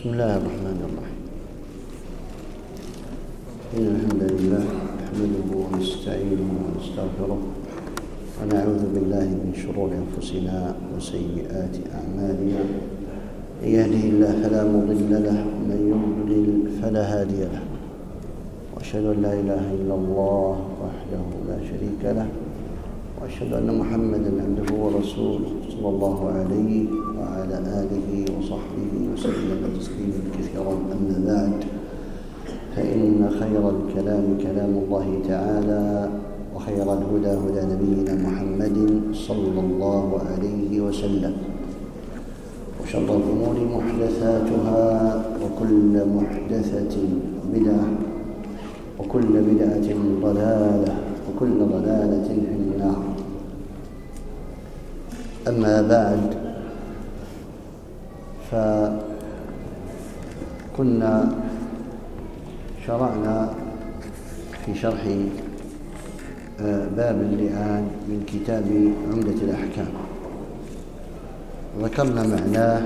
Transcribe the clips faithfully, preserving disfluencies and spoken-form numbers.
بسم الله الرحمن الرحيم. إن الحمد لله نحمده ونستعينه ونستغفره ونعوذ بالله من شرور أنفسنا وسيئات أعمالنا. من يهده الله فلا مضل له ومن يضلل فلا هادي له، وأشهد أن لا إله إلا الله وحده لا شريك له، وأشهد أن محمدًا عبده ورسوله صلى الله عليه وعلى آله وصحبه وسلم تسليما كثيرا. أما بعد، فإن خير الكلام كلام الله تعالى، وخير الهدى هدى نبينا محمد صلى الله عليه وسلم، وشر الأمور محدثاتها، وكل محدثة بدعة، وكل بدعة ضلالة، وكل ضلالة في النار. أما بعد، فكنا شرعنا في شرح باب اللعان من كتاب عمدة الأحكام، ذكرنا معناه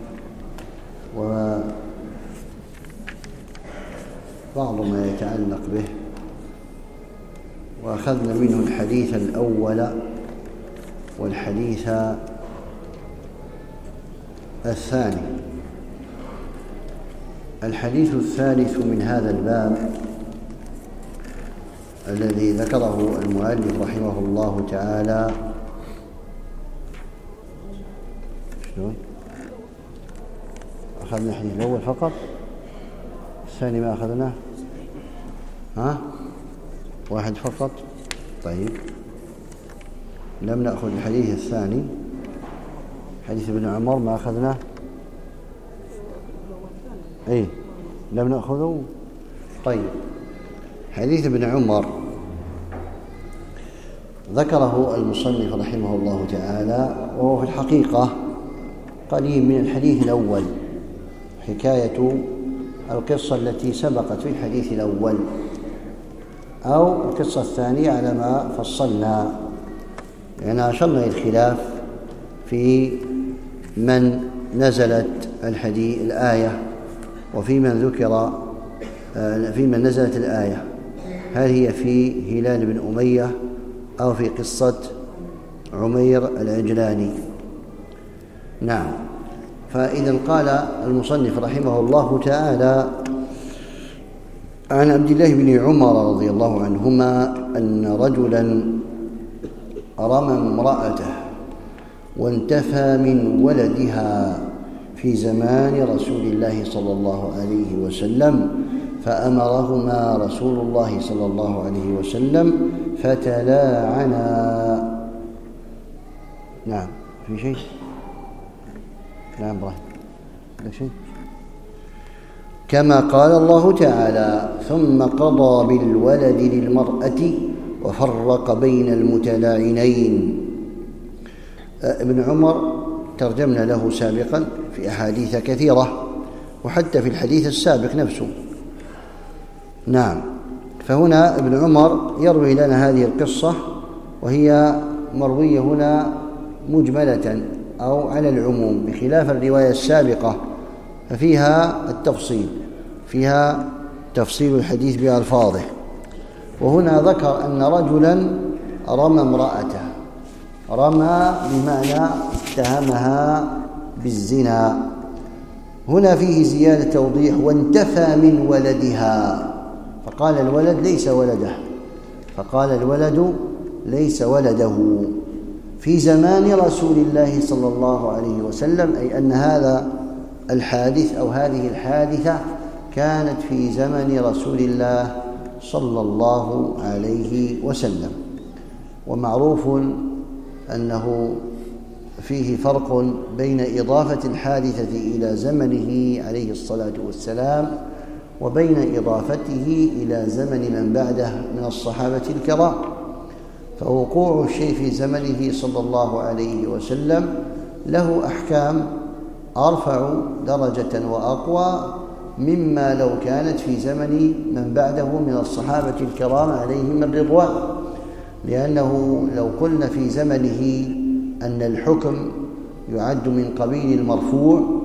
وبعض ما يتعلق به، وأخذنا منه الحديث الأول والحديث الثاني. الحديث الثالث من هذا الباب الذي ذكره المؤلف رحمه الله تعالى، شلون؟ أخذنا الحديث الأول فقط، الثاني ما أخذناه؟ ها؟ واحد فقط. طيب، لم نأخذ الحديث الثاني، حديث ابن عمر ما أخذناه؟ إيه، لم نأخذه. طيب، حديث ابن عمر ذكره المصنف رحمه الله تعالى، وهو في الحقيقة قريب من الحديث الأول، حكاية القصة التي سبقت في الحديث الأول، أو القصة الثانية على ما فصلنا. يعني أشرنا إلى الخلاف في من نزلت الحديث الآية، وفي من ذكر في من نزلت الآية، هل هي في هلال بن أمية أو في قصة عمير العجلاني. نعم. فإذا قال المصنف رحمه الله تعالى: عن عبد الله بن عمر رضي الله عنهما أن رجلا رمى امرأته وانتفى من ولدها في زمان رسول الله صلى الله عليه وسلم، فأمرهما رسول الله صلى الله عليه وسلم فتلاعنا. نعم، في شيء؟ نعم براهيم، لا شيء. كما قال الله تعالى: ثم قضى بالولد للمرأة وفرق بين المتلاعنين. ابن عمر ترجمنا له سابقا في أحاديث كثيرة، وحتى في الحديث السابق نفسه. نعم. فهنا ابن عمر يروي لنا هذه القصة، وهي مروية هنا مجملة أو على العموم، بخلاف الرواية السابقة ففيها التفصيل، فيها تفصيل الحديث بألفاظه. وهنا ذكر أن رجلا رمى امرأته، رمى بمعنى اتهمها بالزنا. هنا فيه زيادة توضيح: وانتفى من ولدها، فقال الولد ليس ولده، فقال الولد ليس ولده في زمان رسول الله صلى الله عليه وسلم، أي أن هذا الحادث أو هذه الحادثة كانت في زمن رسول الله صلى الله عليه وسلم. ومعروف أنه فيه فرق بين إضافة الحادثة إلى زمنه عليه الصلاة والسلام، وبين إضافته إلى زمن من بعده من الصحابة الكرام. فوقوع الشيء في زمنه صلى الله عليه وسلم له أحكام أرفع درجة وأقوى مما لو كانت في زمن من بعده من الصحابة الكرام عليهم الرضوان، لأنه لو قلنا في زمنه أن الحكم يعد من قبيل المرفوع،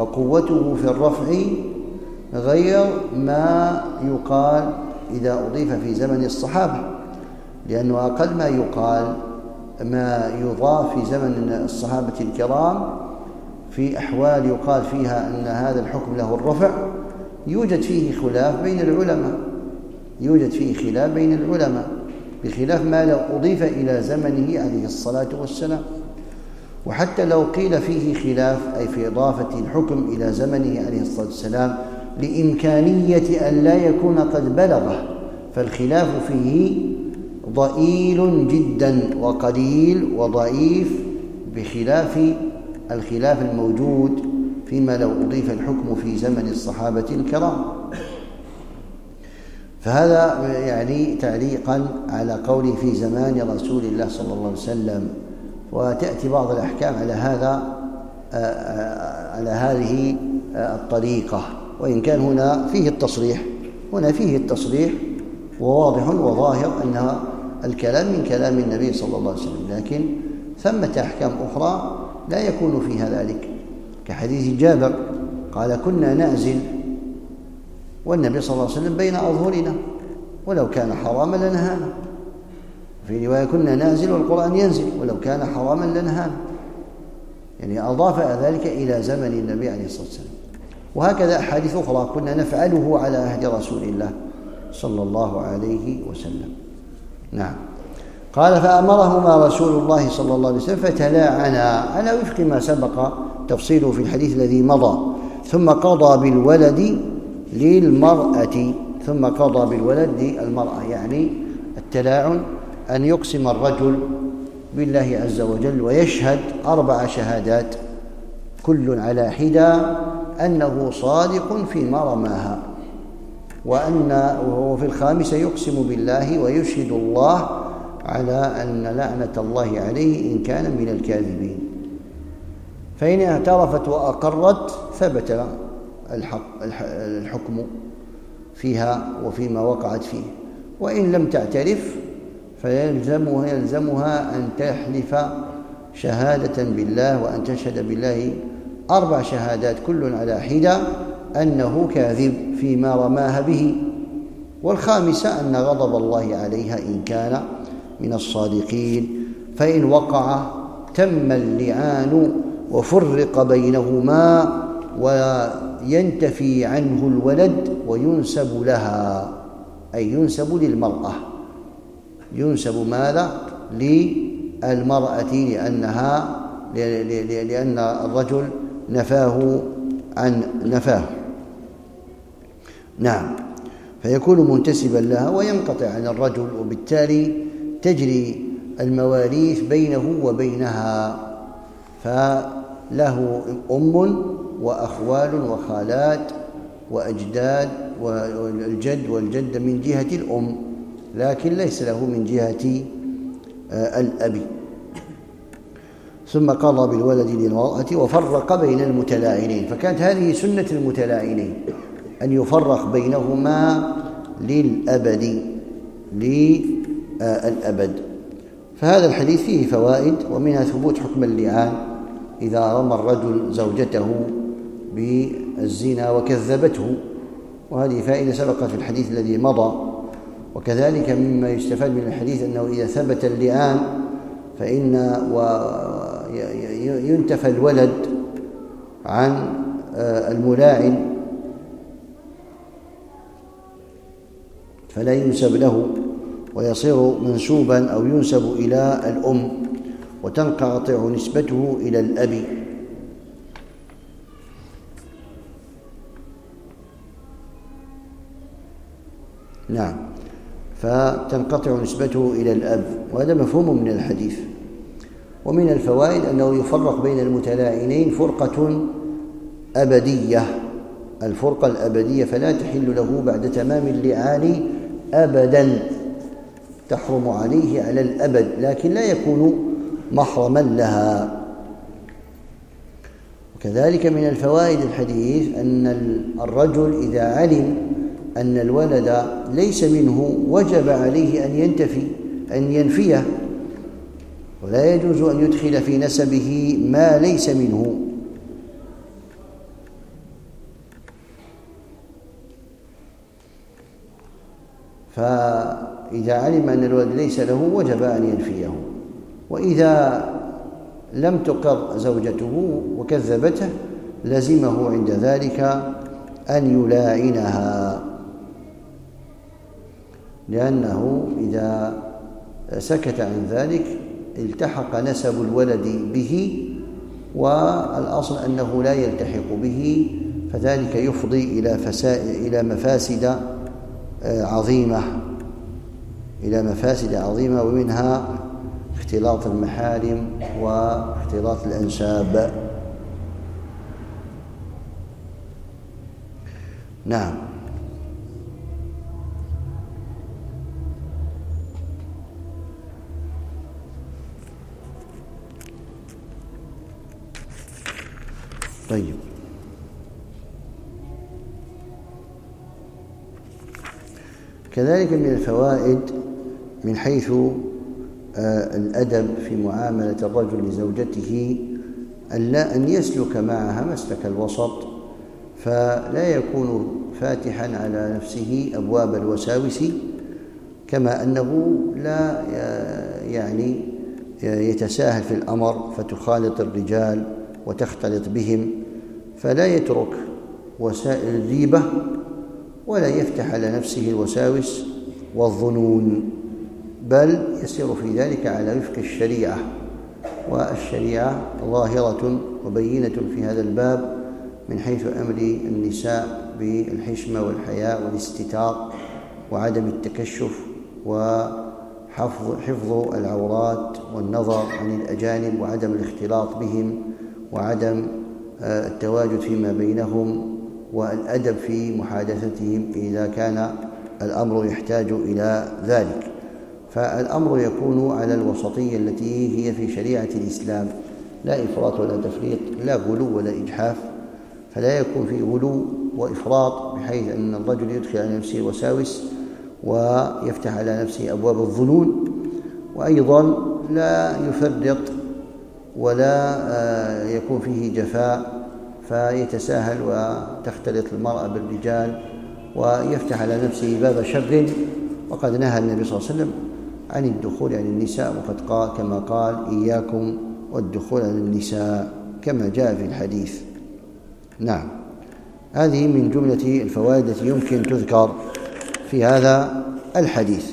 فقوته في الرفع غير ما يقال إذا أضيف في زمن الصحابة، لأنه أقل ما يقال ما يضاف في زمن الصحابة الكرام في أحوال يقال فيها أن هذا الحكم له الرفع، يوجد فيه خلاف بين العلماء يوجد فيه خلاف بين العلماء بخلاف ما لو أضيف إلى زمنه عليه الصلاة والسلام. وحتى لو قيل فيه خلاف أي في إضافة الحكم إلى زمنه عليه الصلاة والسلام لإمكانية أن لا يكون قد بلغه، فالخلاف فيه ضئيل جدا وقليل وضعيف بخلاف الخلاف الموجود فيما لو أضيف الحكم في زمن الصحابة الكرام. فهذا يعني تعليقا على قوله في زمان رسول الله صلى الله عليه وسلم. وتأتي بعض الأحكام على هذا على هذه الطريقة، وإن كان هنا فيه التصريح هنا فيه التصريح وواضح وظاهر أن الكلام من كلام النبي صلى الله عليه وسلم، لكن ثمة أحكام أخرى لا يكون فيها ذلك، كحديث جابر قال كنا نعزل والنبي صلى الله عليه وسلم بين أظهرنا ولو كان حراما لنهانا، في رواية كنا نعزل والقرآن ينزل ولو كان حراما لنهانا، يعني أضاف ذلك إلى زمن النبي عليه الصلاة والسلام. وهكذا أحاديث أخرى كنا نفعله على عهد رسول الله صلى الله عليه وسلم. نعم. قال فأمرهما رسول الله صلى الله عليه وسلم فتلاعنا على وفق ما سبق تفصيله في الحديث الذي مضى، ثم قضى بالولد للمرأة ثم قضى بالولد للمرأة يعني التلاعن أن يقسم الرجل بالله عز وجل ويشهد أربع شهادات كل على حدة أنه صادق فيما رماها، وأن وهو في الخامسة يقسم بالله ويشهد الله على أن لعنة الله عليه إن كان من الكاذبين، فإن اعترفت وأقرت ثبت الحق الحكم فيها وفيما وقعت فيه، وإن لم تعترف فيلزمها يلزمها أن تحلف شهادة بالله وأن تشهد بالله أربع شهادات كل على حدة أنه كاذب فيما رماها به، والخامسة أن غضب الله عليها إن كان من الصادقين، فإن وقع تم اللعان وفرق بينهما وينتفي عنه الولد وينسب لها، أي ينسب للمرأة، ينسب ماذا؟ للمرأة لأنها لأن الرجل نفاه عن نفاه. نعم، فيكون منتسبا لها وينقطع عن الرجل، وبالتالي تجري المواريث بينه وبينها، فله أم وأخوال وخالات وأجداد والجد والجدة من جهة الأم، لكن ليس له من جهة الأب. ثم قضى بالولد للمرأة وفرق بين المتلاعنين، فكانت هذه سنة المتلاعنين أن يفرق بينهما للأبد للأبد. فهذا الحديث فيه فوائد، ومنها ثبوت حكم اللعان إذا رمى الرجل زوجته بالزنا وكذبته، وهذه فائدة سبقت في الحديث الذي مضى. وكذلك مما يستفاد من الحديث أنه إذا ثبت اللعان فإن ينتفى الولد عن الملاعن فلا ينسب له ويصير منسوبا أو ينسب إلى الأم، وتنقطع نسبته إلى الأب. نعم، فتنقطع نسبته إلى الأب، وهذا مفهوم من الحديث. ومن الفوائد أنه يفرق بين المتلاعنين فرقة أبدية، الفرقة الأبدية، فلا تحل له بعد تمام اللعان أبدا، تحرم عليه على الأبد، لكن لا يكون محرما لها. وكذلك من الفوائد الحديث أن الرجل إذا علم أن الولد ليس منه وجب عليه أن ينتفي أن ينفيه، ولا يجوز أن يدخل في نسبه ما ليس منه، فإذا علم أن الولد ليس له وجب أن ينفيه، وإذا لم تقر زوجته وكذبته لزمه عند ذلك أن يلاعنها، لأنه إذا سكت عن ذلك التحق نسب الولد به، والأصل أنه لا يلتحق به، فذلك يفضي إلى فساد إلى مفاسد عظيمة إلى مفاسد عظيمة ومنها اختلاط المحارم واختلاط الأنساب. نعم. طيب، كذلك من الفوائد من حيث الأدب في معاملة الرجل لزوجته أن يسلك معها مسلك الوسط، فلا يكون فاتحا على نفسه أبواب الوساوس، كما أنه لا يعني يتساهل في الأمر فتخالط الرجال وتختلط بهم، فلا يترك وسائل الريبة ولا يفتح على نفسه الوساوس والظنون، بل يسير في ذلك على وفق الشريعة، والشريعة ظاهرة وبينة في هذا الباب من حيث أمر النساء بالحشمة والحياء والاستتار وعدم التكشف وحفظ حفظ العورات والنظر عن الأجانب وعدم الاختلاط بهم وعدم التواجد فيما بينهم والأدب في محادثتهم إذا كان الأمر يحتاج إلى ذلك. فالأمر يكون على الوسطية التي هي في شريعة الإسلام، لا إفراط ولا تفريط، لا غلو ولا إجحاف، فلا يكون في غلو وإفراط بحيث أن الرجل يدخل على نفسه الوساوس ويفتح على نفسه أبواب الظنون، وأيضا لا يفرط ولا يكون فيه جفاء فيتساهل وتختلط المرأة بالرجال ويفتح على نفسه باب شر، وقد نهى النبي صلى الله عليه وسلم عن الدخول على النساء، وقد قال كما قال إياكم والدخول على النساء كما جاء في الحديث. نعم، هذه من جملة الفوائد التي يمكن تذكر في هذا الحديث.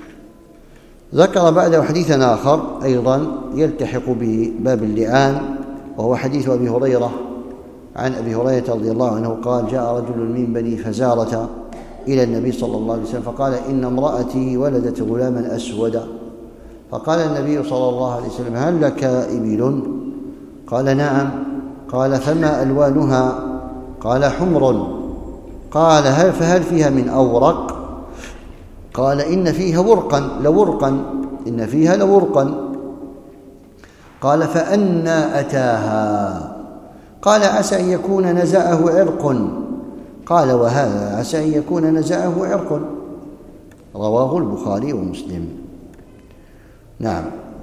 ذكر بعده حديثا آخر أيضا يلتحق بباب اللعان، وهو حديث أبي هريرة عن أبي هريرة رضي الله عنه قال: جاء رجل من بني فزارة إلى النبي صلى الله عليه وسلم فقال: إن امرأتي ولدت غلاما أسودا. فقال النبي صلى الله عليه وسلم: هل لك إبل؟ قال: نعم. قال: فما ألوانها؟ قال: حمر. قال: هل فهل فيها من أورق؟ قال: إن فيها ورقا لورقا إن فيها لورقا. قال: فأنى أتاها؟ قال: عسى أن يكون نزعه عرق. قال: وهذا عسى أن يكون نزعه عرق. رواه البخاري ومسلم. نعم،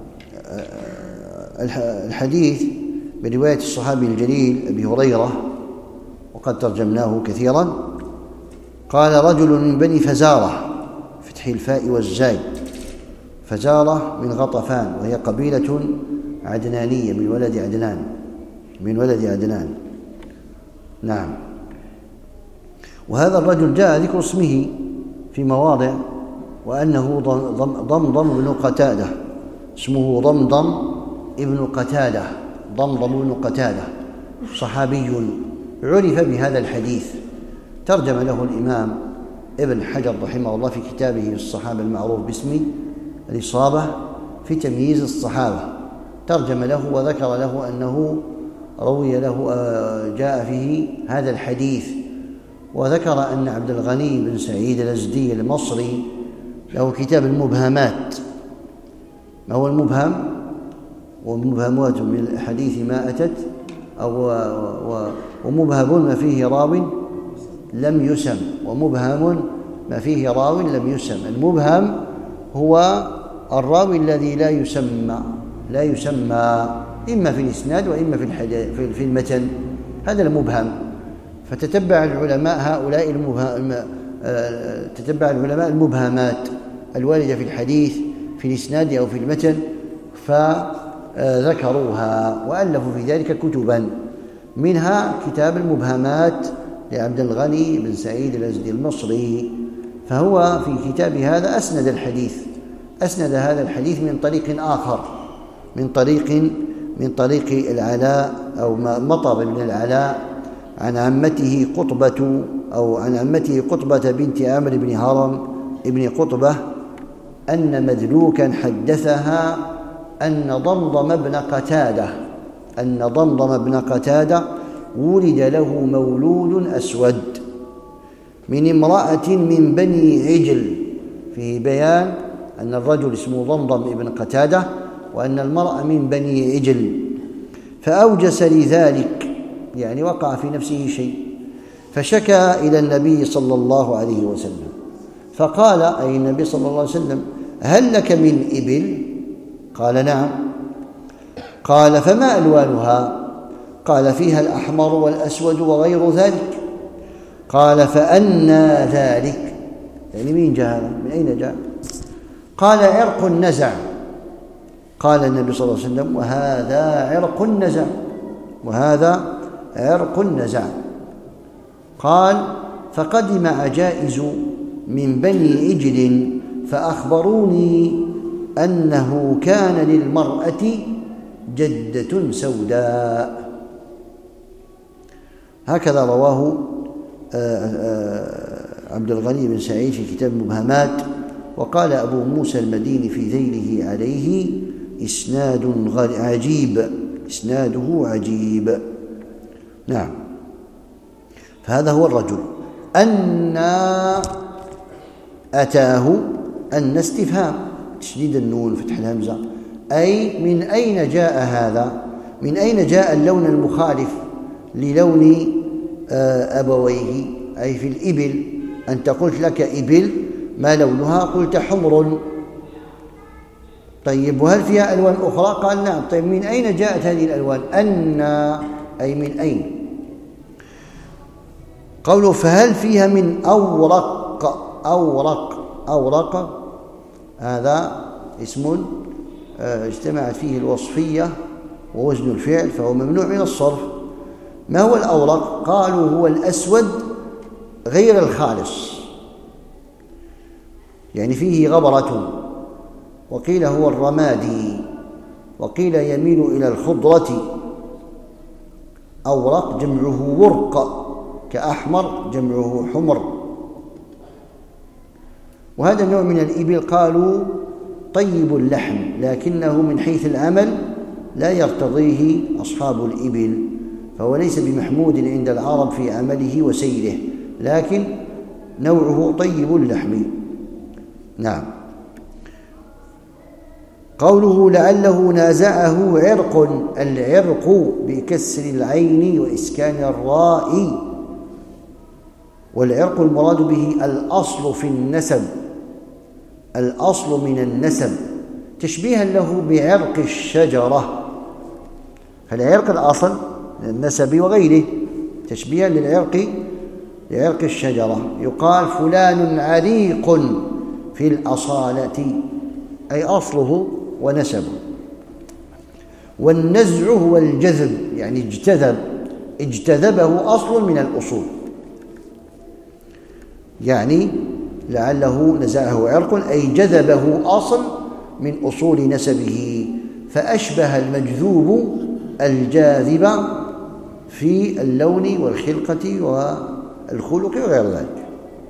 الحديث برواية الصحابي الجليل أبي هريرة وقد ترجمناه كثيرا. قال: رجل من بني فزارة، فتح الفاء والزاي، فزارة من غطفان، وهي قبيلة عدنانية من ولد عدنان من ولد عدنان. نعم، وهذا الرجل جاء ذكر اسمه في مواضع، وأنه ضمضم بن قتادة، اسمه ضمضم ابن قتادة ضمضم بن قتادة، صحابي عرف بهذا الحديث. ترجم له الإمام ابن حجر رحمه الله في كتابه الصحابة المعروف باسم الإصابة في تمييز الصحابة، ترجم له وذكر له أنه روي له جاء فيه هذا الحديث، وذكر أن عبد الغني بن سعيد الأزدي المصري له كتاب المبهمات. ما هو المبهم؟ ومبهمات من الحديث ما أتت أو ومبهم ما فيه راو لم يسم، ومبهم ما فيه راو لم يسم. المبهم هو الراوي الذي لا يسمى لا يسمى إما في الإسناد وإما في في في المتن، هذا المبهم. فتتبع العلماء هؤلاء تتبع العلماء المبهمات الواردة في الحديث في الإسناد أو في المتن فذكروها وألفوا في ذلك كتبا، منها كتاب المبهمات لعبد الغني بن سعيد الأزدي المصري، فهو في كتاب هذا أسند الحديث أسند هذا الحديث من طريق آخر، من طريق من طريق العلاء أو مطر بن العلاء عن عمته قطبة أو عن عمته قطبة بنت عمرو بن هرم ابن قطبة أن مدلوكا حدثها أن ضمضم بن قتادة أن ضمضم بن قتادة ولد له مولود أسود من امرأة من بني عجل، فيه بيان أن الرجل اسمه ضمضم بن قتادة وأن المرأة من بني عجل، فأوجس لذلك يعني وقع في نفسه شيء، فشكى إلى النبي صلى الله عليه وسلم، فقال أي النبي صلى الله عليه وسلم: هل لك من إبل؟ قال: نعم. قال: فما ألوانها؟ قال: فيها الأحمر والأسود وغير ذلك. قال: فأنى ذلك؟ يعني مين جاء هذا؟ من أين جاء؟ قال: عرق نزع. قال النبي صلى الله عليه وسلم: وهذا عرق نزع وهذا عرق نزع. قال: فقدم عجائز من بني عجل فأخبروني أنه كان للمرأة جدة سوداء. هكذا رواه عبد الغني بن سعيد في كتاب المبهمات. وقال أبو موسى المديني في ذيله عليه: إسناد عجيب إسناده عجيب. نعم. فهذا هو الرجل. أن أتاه أن استفهام تشديد النون فتح الهمزة، أي من أين جاء هذا؟ من أين جاء اللون المخالف للون أبويه؟ أي في الإبل، أنت قلت لك إبل ما لونها؟ قلت حمر. طيب وهل فيها ألوان أخرى؟ قال: نعم. طيب من أين جاءت هذه الألوان؟ أن أي من أين؟ قوله: فهل فيها من أورق؟ أورق أورق هذا اسم اجتمعت فيه الوصفية ووزن الفعل فهو ممنوع من الصرف. ما هو الأورق؟ قالوا: هو الأسود غير الخالص، يعني فيه غبرة، وقيل هو الرمادي، وقيل يميل إلى الخضرة. أورق جمعه ورق، كأحمر جمعه حمر. وهذا النوع من الإبل قالوا طيب اللحم، لكنه من حيث العمل لا يرتضيه أصحاب الإبل، فهو ليس بمحمود عند العرب في عمله وسيره، لكن نوعه طيب اللحم. نعم. قوله: لعله نازعه عرق، العرق بكسر العين وإسكان الراء، والعرق المراد به الأصل في النسب، الأصل من النسب، تشبيها له بعرق الشجرة، فالعرق الأصل من النسب وغيره، تشبيها للعرق لعرق الشجرة. يقال: فلان عريق في الأصالة، أي أصله ونسبه. والنزع هو الجذب، يعني اجتذب اجتذبه أصل من الأصول، يعني لعله نزعه عرق أي جذبه أصل من أصول نسبه، فأشبه المجذوب الجاذب في اللون والخلقة والخلق وغير ذلك.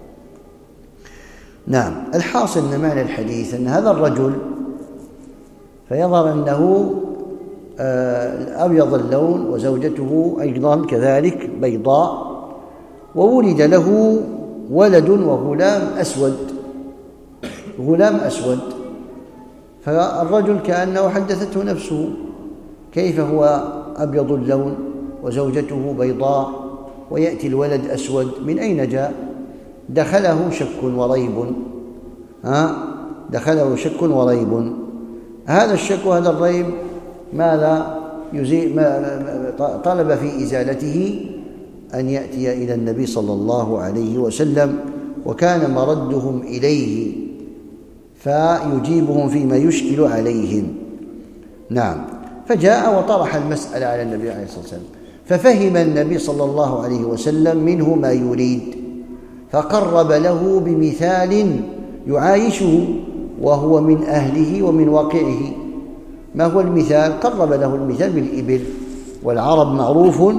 نعم. الحاصل من معنى الحديث أن هذا الرجل فيظهر أنه أبيض اللون وزوجته أيضا كذلك بيضاء، وولد له ولد وغلام أسود غلام أسود فالرجل كأنه حدثته نفسه: كيف هو أبيض اللون وزوجته بيضاء ويأتي الولد أسود؟ من أين جاء؟ دخله شك وريب ها دخله شك وريب هذا الشك وهذا الريب ماذا يزيل؟ ما طلب في إزالته أن يأتي إلى النبي صلى الله عليه وسلم وكان مردهم إليه فيجيبهم فيما يشكل عليهم. نعم. فجاء وطرح المسألة على النبي عليه الصلاة والسلام، ففهم النبي صلى الله عليه وسلم منه ما يريد، فقرب له بمثال يعايشه وهو من أهله ومن واقعه. ما هو المثال؟ قرب له المثال بالإبل، والعرب معروف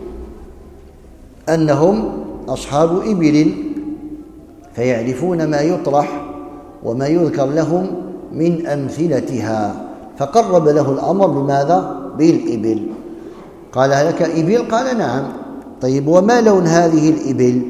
أنهم أصحاب إبل فيعرفون ما يطرح وما يذكر لهم من أمثلتها، فقرب له الأمر بماذا؟ بالإبل. قال لك إبل؟ قال نعم. طيب وما لون هذه الإبل؟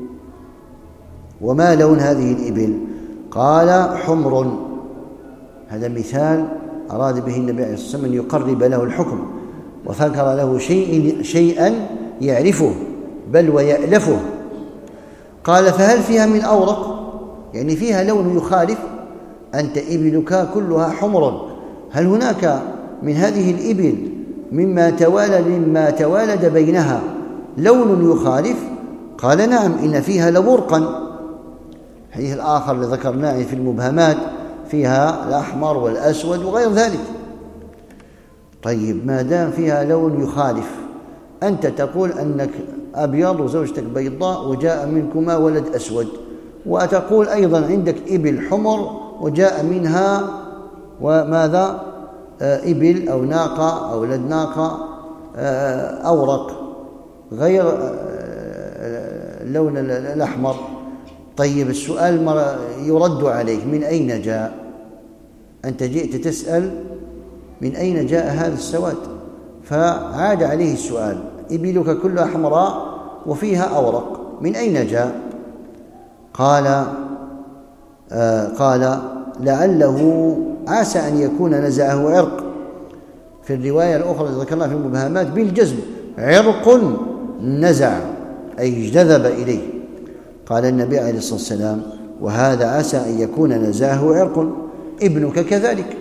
وما لون هذه الإبل؟ قال حمر. هذا مثال أراد به النبي عليه الصلاة والسلام أن يقرب له الحكم، وذكر له شيء شيئا يعرفه بل ويألفه. قال فهل فيها من أورق؟ يعني فيها لون يخالف؟ أنت إبلك كلها حمر، هل هناك من هذه الإبل مما توالد مما توالد بينها لون يخالف؟ قال نعم، إن فيها لبرقا. الحديث الآخر الذي ذكرناه في المبهمات فيها الأحمر والأسود وغير ذلك. طيب ما دام فيها لون يخالف، أنت تقول أنك أبيض وزوجتك بيضاء وجاء منكما ولد أسود، وتقول أيضا عندك إبل حمر وجاء منها وماذا؟ إبل أو ناقة أو ولد ناقة أورق غير اللون الأحمر. طيب السؤال يرد عليك، من أين جاء؟ أنت جئت تسأل من أين جاء هذا السواد، فعاد عليه السؤال. إبلك كلها حمراء وفيها أورق، من أين جاء؟ قال آه قال لعله عسى أن يكون نزعه عرق. في الرواية الأخرى التي ذكرناها في المبهمات بالجزم، عرق نزع أي جذب إليه. قال النبي عليه الصلاة والسلام وهذا عسى أن يكون نزعه عرق. ابنك كذلك،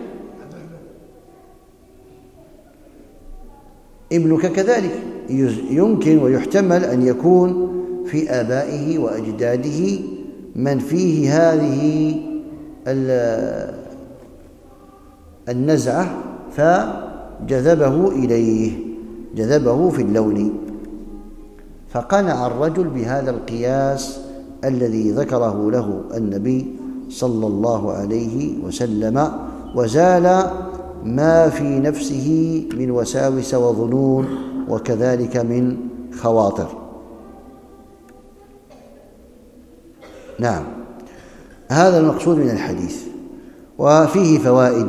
ابنك كذلك يمكن ويحتمل أن يكون في آبائه وأجداده من فيه هذه النزعة فجذبه إليه، جذبه في اللون. فقنع الرجل بهذا القياس الذي ذكره له النبي صلى الله عليه وسلم، وزال ما في نفسه من وساوس وظنون وكذلك من خواطر. نعم، هذا المقصود من الحديث، وفيه فوائد.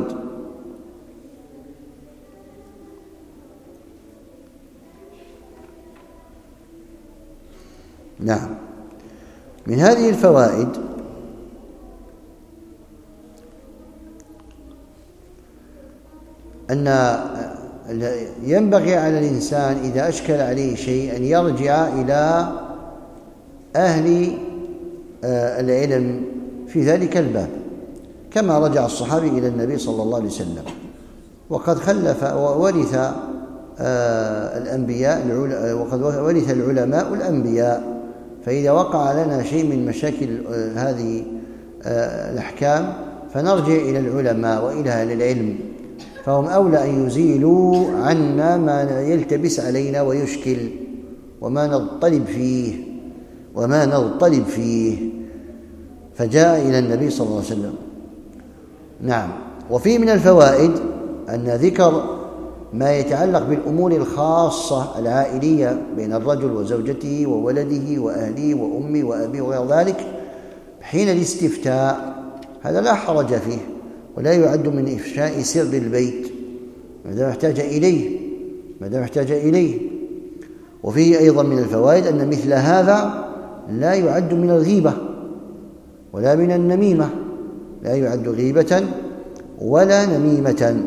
نعم، من هذه الفوائد أن ينبغي على الإنسان إذا أشكل عليه شيء أن يرجع إلى أهل العلم في ذلك الباب، كما رجع الصحابي إلى النبي صلى الله عليه وسلم. وقد خلف وورث الأنبياء وقد ورث العلماء الأنبياء، فإذا وقع لنا شيء من مشاكل هذه الأحكام فنرجع إلى العلماء وإلى أهل العلم، فهم أولى أن يزيلوا عنا ما يلتبس علينا ويشكل وما نضطرب فيه وما نضطرب فيه فجاء إلى النبي صلى الله عليه وسلم. نعم، وفيه من الفوائد أن ذكر ما يتعلق بالأمور الخاصة العائلية بين الرجل وزوجته وولده وأهله وأمه وأبيه وغير ذلك حين الاستفتاء، هذا لا حرج فيه ولا يعد من إفشاء سر البيت ما دام احتاج إليه ما دام احتاج إليه. وفيه أيضا من الفوائد أن مثل هذا لا يعد من الغيبة ولا من النميمة، لا يعد غيبة ولا نميمة.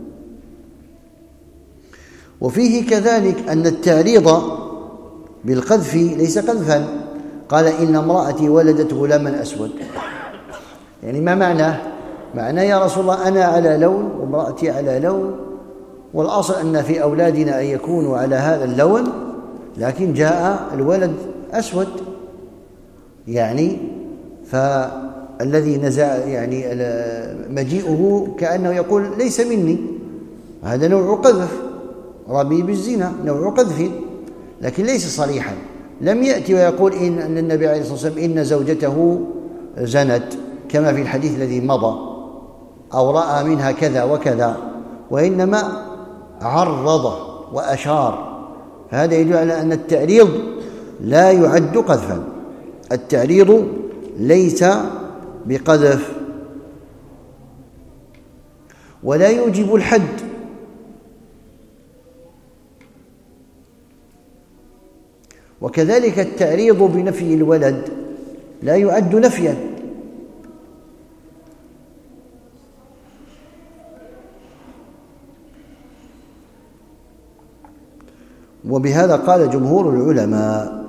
وفيه كذلك أن التعريض بالقذف ليس قذفا. قال إن امرأتي ولدت غلاما أسود، يعني ما معناه؟ معناه يا رسول الله أنا على لون وامرأتي على لون، والأصل أن في أولادنا أن يكونوا على هذا اللون، لكن جاء الولد أسود، يعني فالذي نزع يعني مجيئه كأنه يقول ليس مني، هذا نوع قذف، رمي بالزنا نوع قذف، لكن ليس صريحا. لم يأتي ويقول إن النبي عليه الصلاة والسلام إن زوجته زنت كما في الحديث الذي مضى، أو رأى منها كذا وكذا، وإنما عرض وأشار. فهذا يدل على أن التعريض لا يعد قذفا، التعريض ليس بقذف ولا يوجب الحد. وكذلك التعريض بنفي الولد لا يعد نفيا، وبهذا قال جمهور العلماء.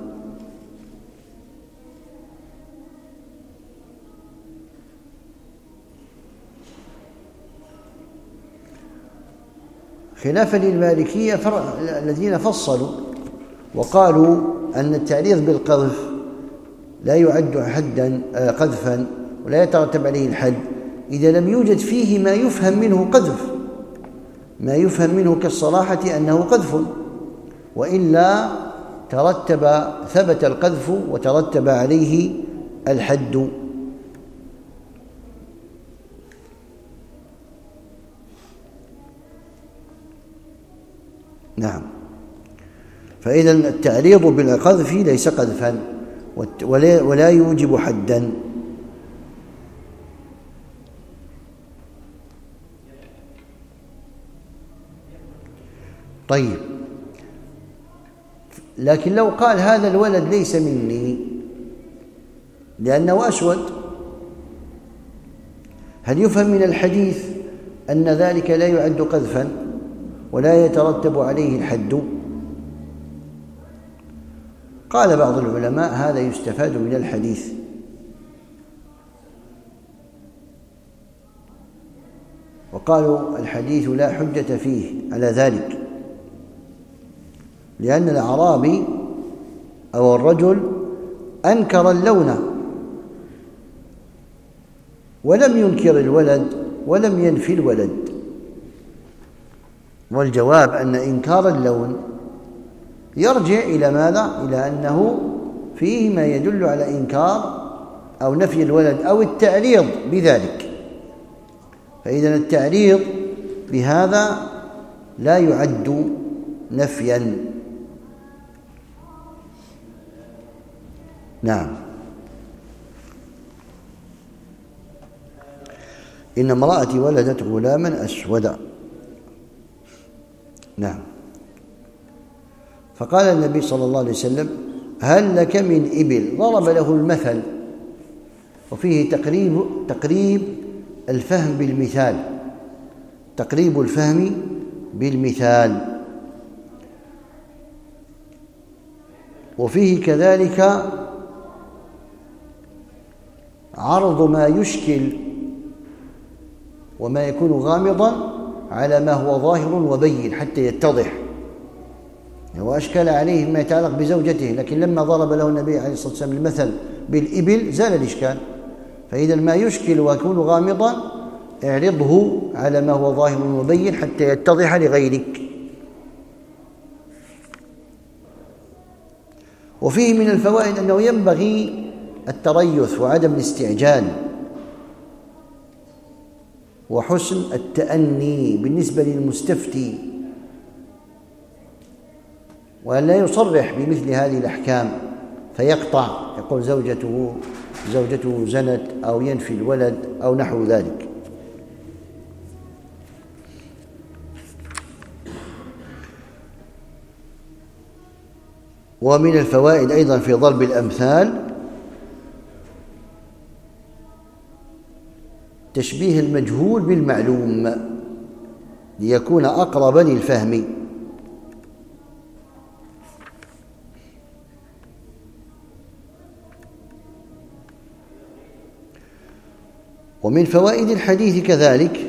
خلافا للمالكية الذين فصلوا وقالوا أن التعريض بالقذف لا يعد حدا قذفا ولا يترتب عليه الحد إذا لم يوجد فيه ما يفهم منه قذف، ما يفهم منه كالصراحة أنه قذف، وإلا ترتب ثبت القذف وترتب عليه الحد. نعم، فإذا التعريض بالقذف ليس قذفا ولا يوجب حدا. طيب، لكن لو قال هذا الولد ليس مني لأنه أسود، هل يفهم من الحديث أن ذلك لا يعد قذفا ولا يترتب عليه الحد؟ قال بعض العلماء هذا يستفاد من الحديث، وقالوا الحديث لا حجة فيه على ذلك، لأن الأعرابي أو الرجل أنكر اللون ولم ينكر الولد ولم ينفي الولد، والجواب أن إنكار اللون يرجع إلى ماذا؟ إلى أنه فيه ما يدل على إنكار أو نفي الولد أو التعريض بذلك، فإذا التعريض بهذا لا يعد نفيا. نعم، إن امرأتي ولدت غلاما أسودا. نعم، فقال النبي صلى الله عليه وسلم هل لك من إبل؟ ضرب له المثل، وفيه تقريب تقريب الفهم بالمثال، تقريب الفهم بالمثال، وفيه كذلك عرض ما يشكل وما يكون غامضا على ما هو ظاهر وبين حتى يتضح. هو أشكل عليه ما يتعلق بزوجته، لكن لما ضرب له النبي عليه الصلاة والسلام المثل بالإبل زال الإشكال. فإذا ما يشكل ويكون غامضا اعرضه على ما هو ظاهر وبين حتى يتضح لغيرك. وفيه من الفوائد أنه ينبغي التريث وعدم الاستعجال وحسن التأني بالنسبة للمستفتي، وأن لا يصرح بمثل هذه الأحكام فيقطع يقول زوجته زوجته زنت أو ينفي الولد أو نحو ذلك. ومن الفوائد أيضا في ضرب الأمثال تشبيه المجهول بالمعلوم ليكون أقرب للفهم. ومن فوائد الحديث كذلك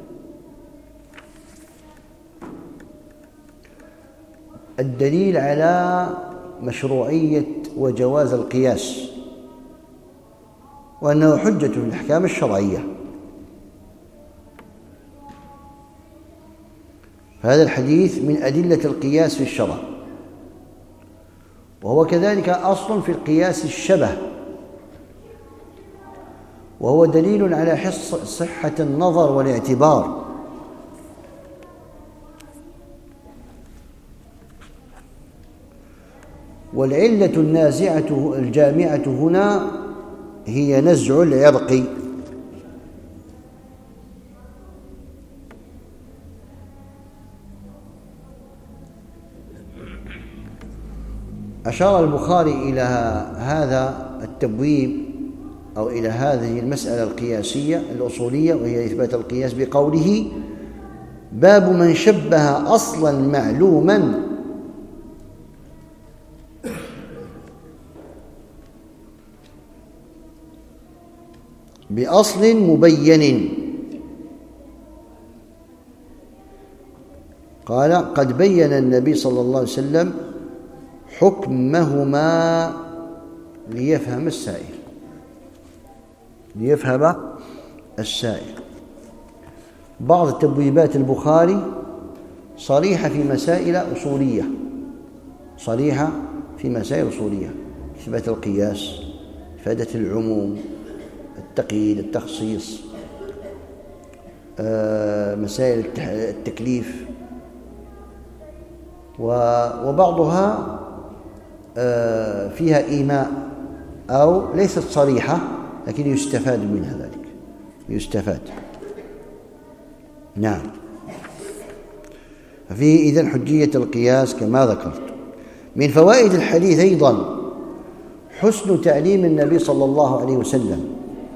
الدليل على مشروعية وجواز القياس وأنه حجة في الأحكام الشرعية. فهذا الحديث من أدلة القياس في الشرع، وهو كذلك أصل في القياس الشبه، وهو دليل على حص صحة النظر والاعتبار. والعلة النازعة الجامعة هنا هي نزع العرق، أشار البخاري إلى هذا التبويب أو إلى هذه المسألة القياسية الأصولية، وهي إثبات القياس، بقوله: باب من شبه أصلا معلوما بأصل مبين. قال: قد بين النبي صلى الله عليه وسلم حكمهما ليفهم السائل ليفهم السائل بعض تبويبات البخاري صريحة في مسائل أصولية صريحة في مسائل أصولية إثبات القياس، إفادة العموم، التقييد، التخصيص، مسائل التكليف، وبعضها فيها إيماء أو ليست صريحة لكن يستفاد منها ذلك يستفاد نعم. ففيه إذن حجية القياس كما ذكرت. من فوائد الحديث أيضا حسن تعليم النبي صلى الله عليه وسلم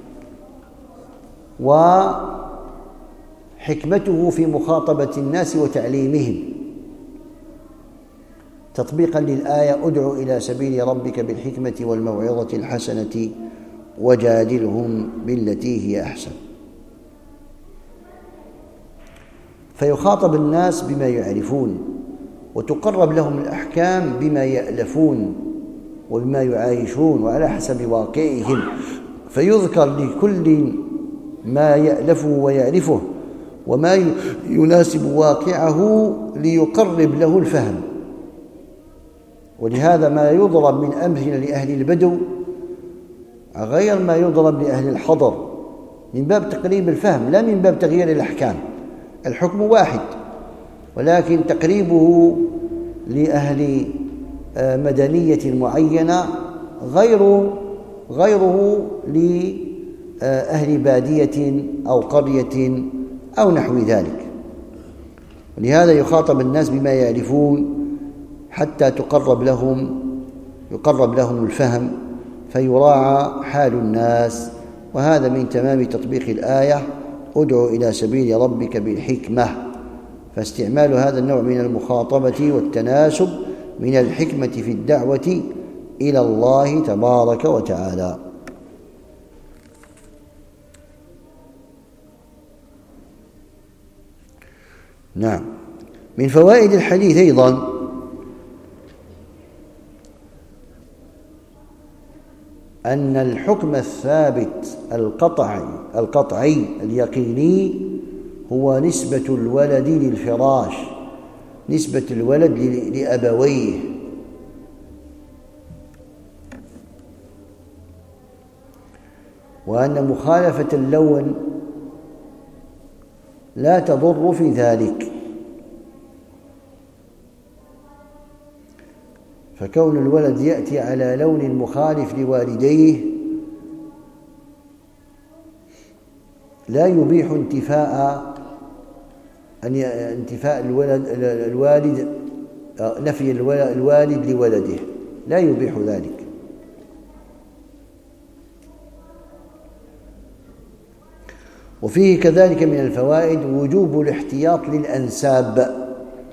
وحكمته في مخاطبة الناس وتعليمهم، تطبيقا للآية: ادع إلى سبيل ربك بالحكمة والموعظة الحسنة وجادلهم بالتي هي أحسن. فيخاطب الناس بما يعرفون، وتقرب لهم الأحكام بما يألفون وبما يعايشون وعلى حسب واقعهم، فيذكر لكل ما يألفه ويعرفه وما يناسب واقعه ليقرب له الفهم. ولهذا ما يضرب من أمثلة لأهل البدو غير ما يضرب لأهل الحضر، من باب تقريب الفهم لا من باب تغيير الأحكام. الحكم واحد، ولكن تقريبه لأهل مدنية معينة غير غيره لأهل بادية أو قرية أو نحو ذلك. ولهذا يخاطب الناس بما يعرفون حتى تقرب لهم يقرب لهم الفهم، فيراعى حال الناس. وهذا من تمام تطبيق الآية: ادع إلى سبيل ربك بالحكمة. فاستعمال هذا النوع من المخاطبة والتناسب من الحكمة في الدعوة إلى الله تبارك وتعالى. نعم. من فوائد الحديث أيضا أن الحكم الثابت القطعي القطعي اليقيني هو نسبة الولد للفراش، نسبة الولد لأبويه. وأن مخالفة اللون لا تضر في ذلك، فكون الولد يأتي على لون مخالف لوالديه لا يبيح انتفاء أن انتفاء الولد الوالد نفي الوالد لولده، لا يبيح ذلك. وفيه كذلك من الفوائد وجوب الاحتياط للأنساب،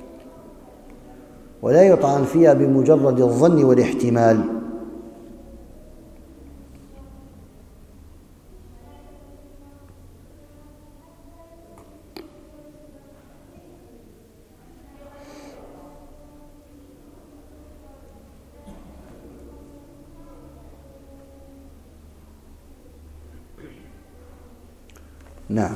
ولا يطعن فيها بمجرد الظن والاحتمال. نعم.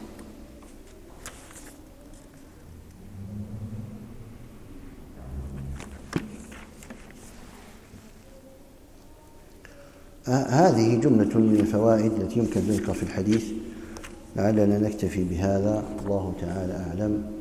هذه جملة من الفوائد التي يمكن ذكرها في الحديث، لعلنا نكتفي بهذا. الله تعالى أعلم.